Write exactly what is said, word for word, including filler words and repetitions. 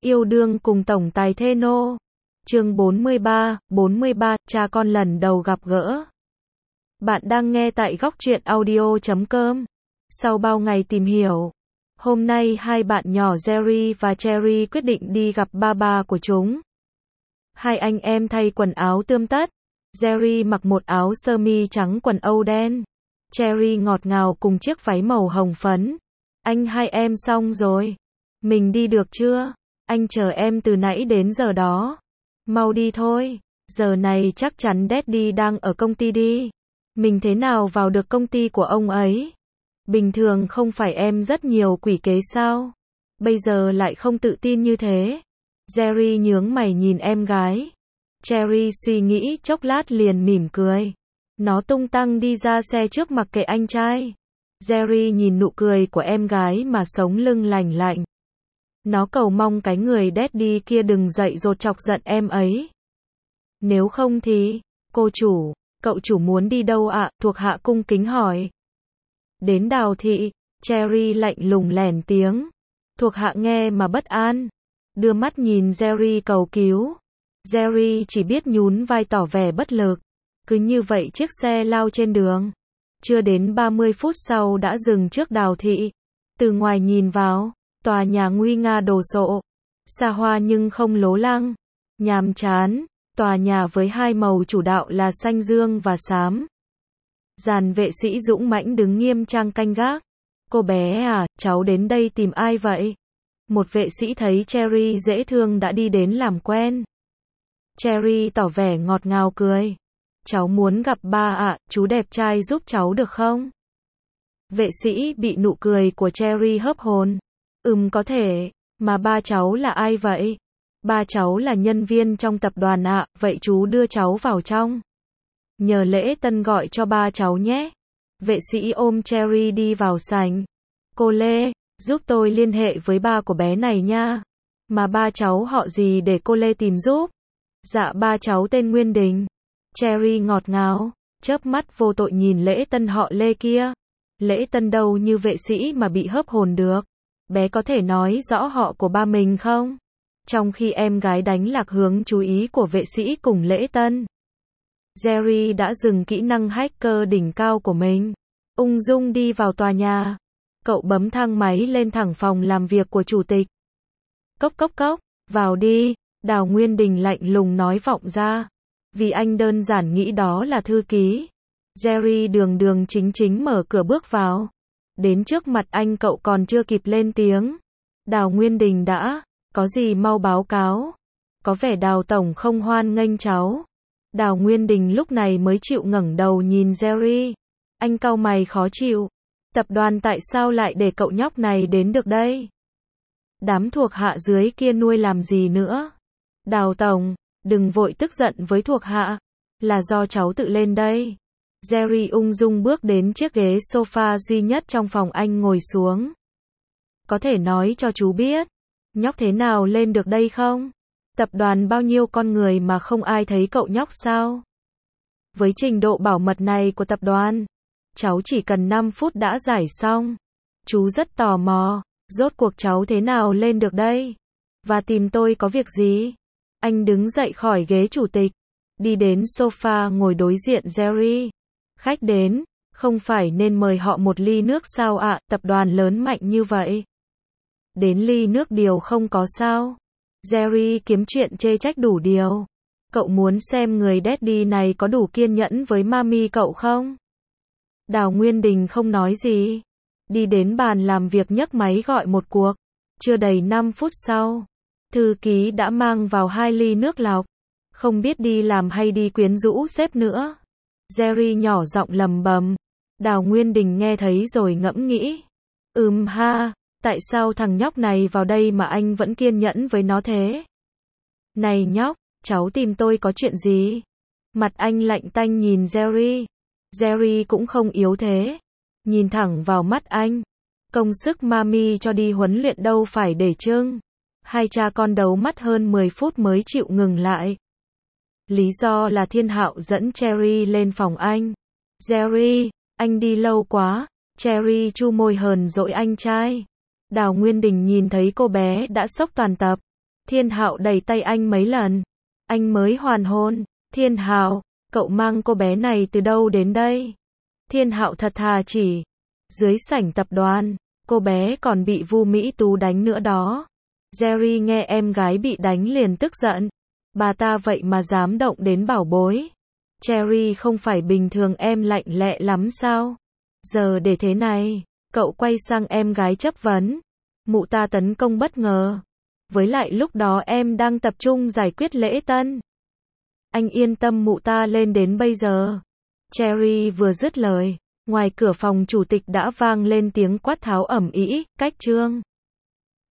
Yêu đương cùng tổng tài Theno. Chương bốn mươi ba, bốn mươi ba, cha con lần đầu gặp gỡ. Bạn đang nghe tại góc truyện audio chấm com. Sau bao ngày tìm hiểu, hôm nay hai bạn nhỏ Jerry và Cherry quyết định đi gặp ba ba của chúng. Hai anh em thay quần áo tươm tất. Jerry mặc một áo sơ mi trắng quần âu đen. Cherry ngọt ngào cùng chiếc váy màu hồng phấn. Anh hai em xong rồi. Mình đi được chưa? Anh chờ em từ nãy đến giờ đó. Mau đi thôi. Giờ này chắc chắn Daddy đang ở công ty đi. Mình thế nào vào được công ty của ông ấy? Bình thường không phải em rất nhiều quỷ kế sao? Bây giờ lại không tự tin như thế. Jerry nhướng mày nhìn em gái. Cherry suy nghĩ chốc lát liền mỉm cười. Nó tung tăng đi ra xe trước mặc kệ anh trai. Jerry nhìn nụ cười của em gái mà sống lưng lành lạnh. Nó cầu mong cái người Daddy kia đừng dậy dột chọc giận em ấy. Nếu không thì, cô chủ, cậu chủ muốn đi đâu ạ? Thuộc hạ cung kính hỏi. Đến Đào thị, Cherry lạnh lùng lèn tiếng. Thuộc hạ nghe mà bất an. Đưa mắt nhìn Jerry cầu cứu. Jerry chỉ biết nhún vai tỏ vẻ bất lực. Cứ như vậy chiếc xe lao trên đường. Chưa đến ba mươi phút sau đã dừng trước Đào thị. Từ ngoài nhìn vào, tòa nhà nguy nga đồ sộ. Xa hoa nhưng không lố lăng. Nhàm chán, tòa nhà với hai màu chủ đạo là xanh dương và xám. Dàn vệ sĩ dũng mãnh đứng nghiêm trang canh gác. Cô bé à, cháu đến đây tìm ai vậy? Một vệ sĩ thấy Cherry dễ thương đã đi đến làm quen. Cherry tỏ vẻ ngọt ngào cười. Cháu muốn gặp ba ạ, chú đẹp trai giúp cháu được không? Vệ sĩ bị nụ cười của Cherry hớp hồn. Ừm có thể, mà ba cháu là ai vậy? Ba cháu là nhân viên trong tập đoàn ạ, vậy chú đưa cháu vào trong. Nhờ lễ tân gọi cho ba cháu nhé. Vệ sĩ ôm Cherry đi vào sảnh. Cô Lê, giúp tôi liên hệ với ba của bé này nha. Mà ba cháu họ gì để cô Lê tìm giúp? Dạ ba cháu tên Nguyên Đình. Cherry ngọt ngào, chớp mắt vô tội nhìn lễ tân họ Lê kia. Lễ tân đâu như vệ sĩ mà bị hớp hồn được. Bé có thể nói rõ họ của ba mình không? Trong khi em gái đánh lạc hướng chú ý của vệ sĩ cùng lễ tân. Jerry đã dừng kỹ năng hacker đỉnh cao của mình. Ung dung đi vào tòa nhà. Cậu bấm thang máy lên thẳng phòng làm việc của chủ tịch. Cốc cốc cốc, vào đi, Đào Nguyên Đình lạnh lùng nói vọng ra. Vì anh đơn giản nghĩ đó là thư ký. Jerry đường đường chính chính mở cửa bước vào. Đến trước mặt anh cậu còn chưa kịp lên tiếng. Đào Nguyên Đình đã, có gì mau báo cáo. Có vẻ Đào Tổng không hoan nghênh cháu. Đào Nguyên Đình lúc này mới chịu ngẩng đầu nhìn Jerry. Anh cau mày khó chịu. Tập đoàn tại sao lại để cậu nhóc này đến được đây? Đám thuộc hạ dưới kia nuôi làm gì nữa? Đào Tổng, đừng vội tức giận với thuộc hạ. Là do cháu tự lên đây. Jerry ung dung bước đến chiếc ghế sofa duy nhất trong phòng anh ngồi xuống. Có thể nói cho chú biết, nhóc thế nào lên được đây không? Tập đoàn bao nhiêu con người mà không ai thấy cậu nhóc sao? Với trình độ bảo mật này của tập đoàn, cháu chỉ cần năm phút đã giải xong. Chú rất tò mò, rốt cuộc cháu thế nào lên được đây? Và tìm tôi có việc gì? Anh đứng dậy khỏi ghế chủ tịch, đi đến sofa ngồi đối diện Jerry. Khách đến, không phải nên mời họ một ly nước sao ạ, tập đoàn lớn mạnh như vậy. Đến ly nước điều không có sao. Jerry kiếm chuyện chê trách đủ điều. Cậu muốn xem người Daddy này có đủ kiên nhẫn với mami cậu không? Đào Nguyên Đình không nói gì. Đi đến bàn làm việc nhấc máy gọi một cuộc. Chưa đầy năm phút sau, thư ký đã mang vào hai ly nước lọc. Không biết đi làm hay đi quyến rũ sếp nữa. Jerry nhỏ giọng lầm bầm. Đào Nguyên Đình nghe thấy rồi ngẫm nghĩ. Ừm ha, tại sao thằng nhóc này vào đây mà anh vẫn kiên nhẫn với nó thế? Này nhóc, cháu tìm tôi có chuyện gì? Mặt anh lạnh tanh nhìn Jerry. Jerry cũng không yếu thế. Nhìn thẳng vào mắt anh. Công sức mami cho đi huấn luyện đâu phải để trưng. Hai cha con đấu mắt hơn mười phút mới chịu ngừng lại. Lý do là Thiên Hạo dẫn Cherry lên phòng anh. Jerry, anh đi lâu quá. Cherry chu môi hờn dỗi anh trai. Đào Nguyên Đình nhìn thấy cô bé đã sốc toàn tập. Thiên Hạo đẩy tay anh mấy lần. Anh mới hoàn hồn. Thiên Hạo, cậu mang cô bé này từ đâu đến đây? Thiên Hạo thật thà chỉ. Dưới sảnh tập đoàn, cô bé còn bị Vu Mỹ Tú đánh nữa đó. Jerry nghe em gái bị đánh liền tức giận. Bà ta vậy mà dám động đến bảo bối. Cherry không phải bình thường em lạnh lẹ lắm sao? Giờ để thế này, cậu quay sang em gái chất vấn. Mụ ta tấn công bất ngờ. Với lại lúc đó em đang tập trung giải quyết lễ tân. Anh yên tâm, mụ ta lên đến bây giờ. Cherry vừa dứt lời, ngoài cửa phòng chủ tịch đã vang lên tiếng quát tháo ầm ĩ, cách trương.